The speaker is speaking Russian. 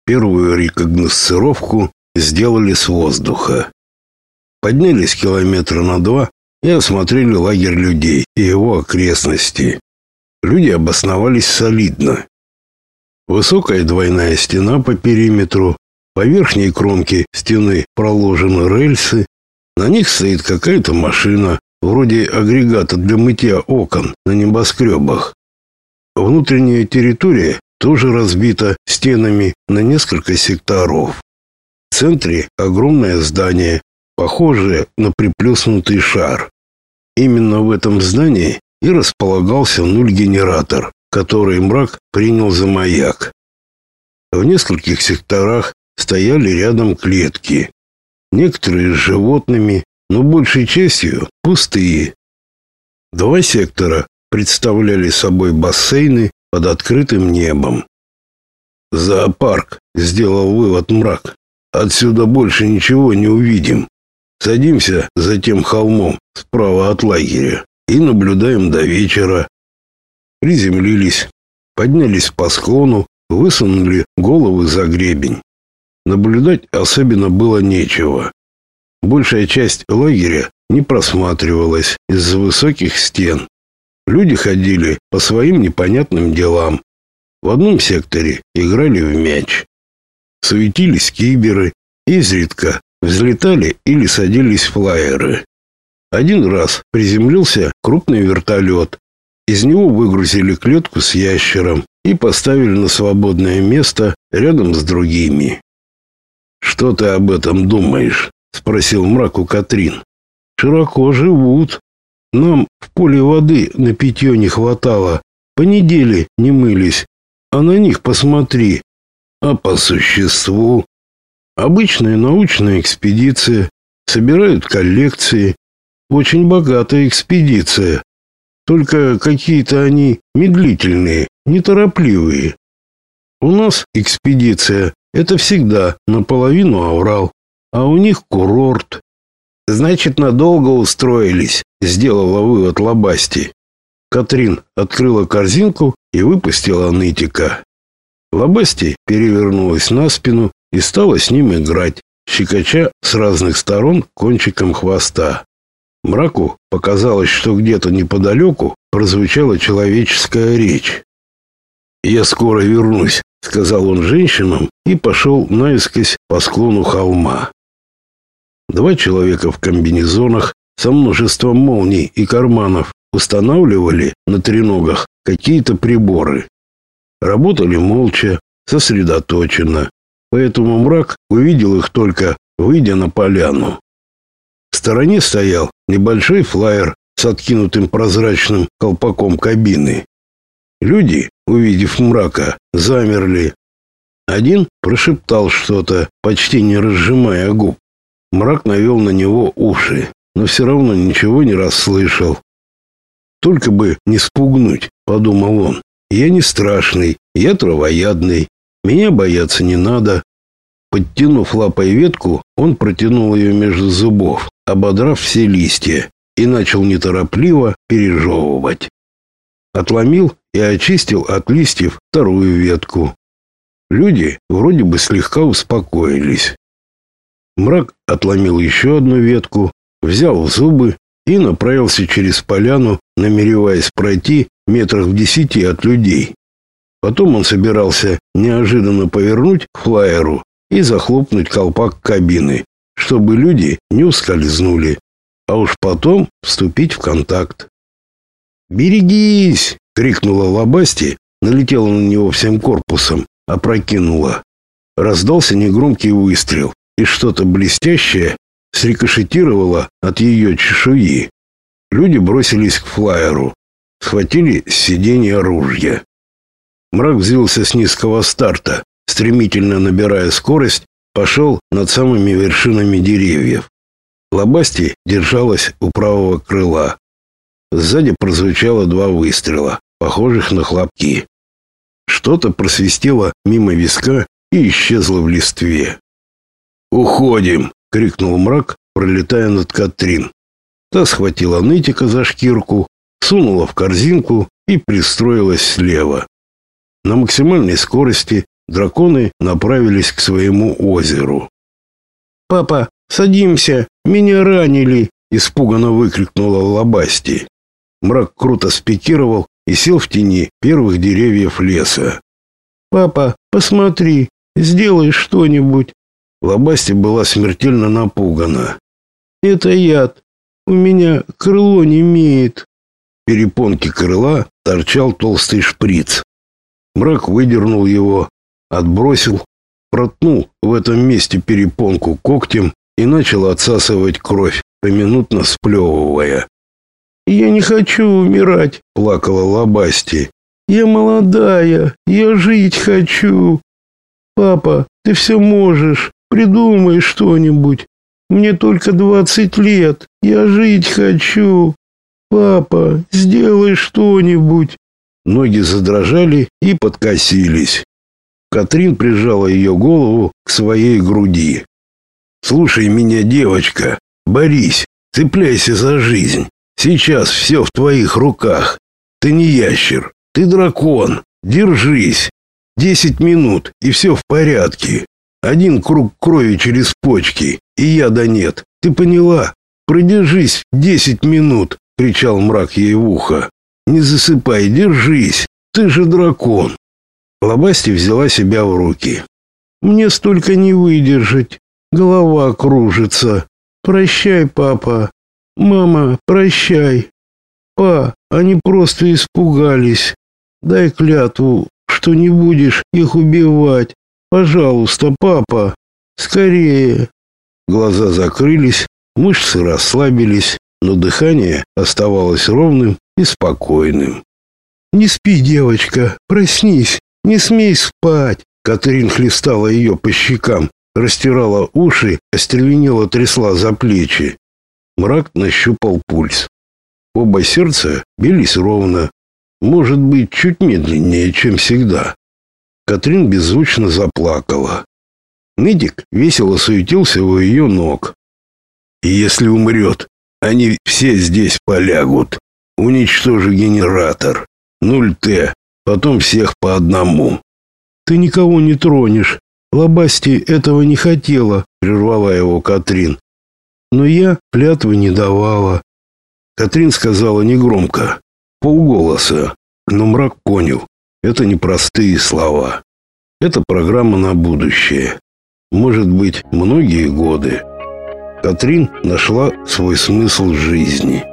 Первую рекогносцировку сделали с воздуха. Поднялись километра на 2 и осмотрели лагерь людей и его окрестности. Люди обосновались солидно. Высокая двойная стена по периметру, по верхней кромке стены проложены рельсы, на них стоит какая-то машина, вроде агрегата для мытья окон на небоскребах. Внутренняя территория тоже разбита стенами на несколько секторов. В центре огромное здание, похожее на приплюснутый шар. Именно в этом здании и располагался нуль-генератор, который мрак принял за маяк. В нескольких секторах стояли рядом клетки. Некоторые с животными, но большей частью пустые. 2 сектора представляли собой бассейны под открытым небом. «Зоопарк», — сделал вывод мрак. «Отсюда больше ничего не увидим. Садимся за тем холмом справа от лагеря и наблюдаем до вечера». Приземлились, поднялись по склону, высунули головы за гребень. Наблюдать особенно было нечего. Большая часть лагеря не просматривалась из-за высоких стен. Люди ходили по своим непонятным делам. В одном секторе играли в мяч. Суетились киберы, изредка взлетали или садились флайеры. Один раз приземлился крупный вертолет. Из него выгрузили клетку с ящером и поставили на свободное место рядом с другими. «Что ты об этом думаешь?» — спросил мрак у Катрин. «Широко живут. Нам в поле воды на питье не хватало. По неделе не мылись. А на них посмотри. А по существу? Обычная научная экспедиция. Собирают коллекции. Очень богатая экспедиция. Только какие-то они медлительные, неторопливые. У нас экспедиция — это всегда наполовину аврал, а у них курорт». «Значит, надолго устроились», — сделала вывод Лобасти. Катрин открыла корзинку и выпустила нытика. Лобасти перевернулась на спину и стала с ним играть, щекоча с разных сторон кончиком хвоста. Мраку показалось, что где-то неподалеку прозвучала человеческая речь. «Я скоро вернусь», — сказал он женщинам и пошел наискось по склону холма. 2 человека в комбинезонах со множеством молний и карманов устанавливали на треногах какие-то приборы. Работали молча, сосредоточенно, поэтому мрак увидел их только, выйдя на поляну. В стороне стоял небольшой флайер с откинутым прозрачным колпаком кабины. Люди, увидев мрака, замерли. Один прошептал что-то, почти не разжимая губ. Мрак навел на него уши, но все равно ничего не расслышал. «Только бы не спугнуть», — подумал он. «Я не страшный, я травоядный, меня бояться не надо». Подтянув лапой ветку, он протянул ее между зубов, ободрав все листья, и начал неторопливо пережевывать. Отломил и очистил от листьев вторую ветку. Люди вроде бы слегка успокоились. Мрак отломил еще одну ветку, взял в зубы и направился через поляну, намереваясь пройти метрах в 10 от людей. Потом он собирался неожиданно повернуть к флайеру и захлопнуть колпак кабины, чтобы люди не ускользнули, а уж потом вступить в контакт. «Берегись!» — крикнула Лобасти, налетела на него всем корпусом, опрокинула. Раздался негромкий выстрел, и что-то блестящее срикошетировало от ее чешуи. Люди бросились к флайеру, схватили с сиденья ружья. Мрак взвился с низкого старта, стремительно набирая скорость, пошел над самыми вершинами деревьев. Лобасти держалась у правого крыла. Сзади прозвучало 2 выстрела, похожих на хлопки. Что-то просвистело мимо виска и исчезло в листве. «Уходим!» — крикнул мрак, пролетая над Катрин. Та схватила нытика за шкирку, сунула в корзинку и пристроилась слева. На максимальной скорости драконы направились к своему озеру. «Папа, садимся! Меня ранили!» — испуганно выкрикнула Лабасти. Мрак круто спикировал и сел в тени первых деревьев леса. «Папа, посмотри, сделай что-нибудь!» Лабасти была смертельно напугана. «Это яд. У меня крыло немеет». В перепонке крыла торчал толстый шприц. Мрак выдернул его, отбросил, проткнул в этом месте перепонку когтем и начал отсасывать кровь, поминутно сплевывая. «Я не хочу умирать», — плакала Лабасти. «Я молодая, я жить хочу. Папа, ты все можешь, придумай что-нибудь. Мне только 20 лет, я жить хочу. Папа, сделай что-нибудь». Ноги задрожали и подкосились. Катрин прижала ее голову к своей груди. «Слушай меня, девочка, борись, цепляйся за жизнь. Сейчас все в твоих руках. Ты не ящер, ты дракон. Держись. 10 минут, и все в порядке. 1 круг крови через почки, и яда нет. Ты поняла? Продержись 10 минут», — кричал Мрак ей в ухо. «Не засыпай, держись. Ты же дракон». Лабасти взяла себя в руки. «Мне столько не выдержать. Голова кружится. Прощай, папа. Мама, прощай. Па, они просто испугались. Дай клятву, что не будешь их убивать. Пожалуйста, папа. Скорее». Глаза закрылись, мышцы расслабились, но дыхание оставалось ровным и спокойным. «Не спи, девочка, проснись, не смей спать». Катрин хлестала ее по щекам, растирала уши, остервенело трясла за плечи. Мрак нащупал пульс. Оба сердца бились ровно, может быть, чуть медленнее, чем всегда. Катрин беззвучно заплакала. Медик весело суетился у ее ног. «Если умрет, они все здесь полягут. Уничтожи генератор. 0Т. Потом всех по одному». «Ты никого не тронешь. Лабасти этого не хотела», — прервала его Катрин. «Но я клятвы не давала». Катрин сказала негромко, полголоса, но Мрак понял, это непростые слова. Это программа на будущее. Может быть, многие годы. Катрин нашла свой смысл жизни.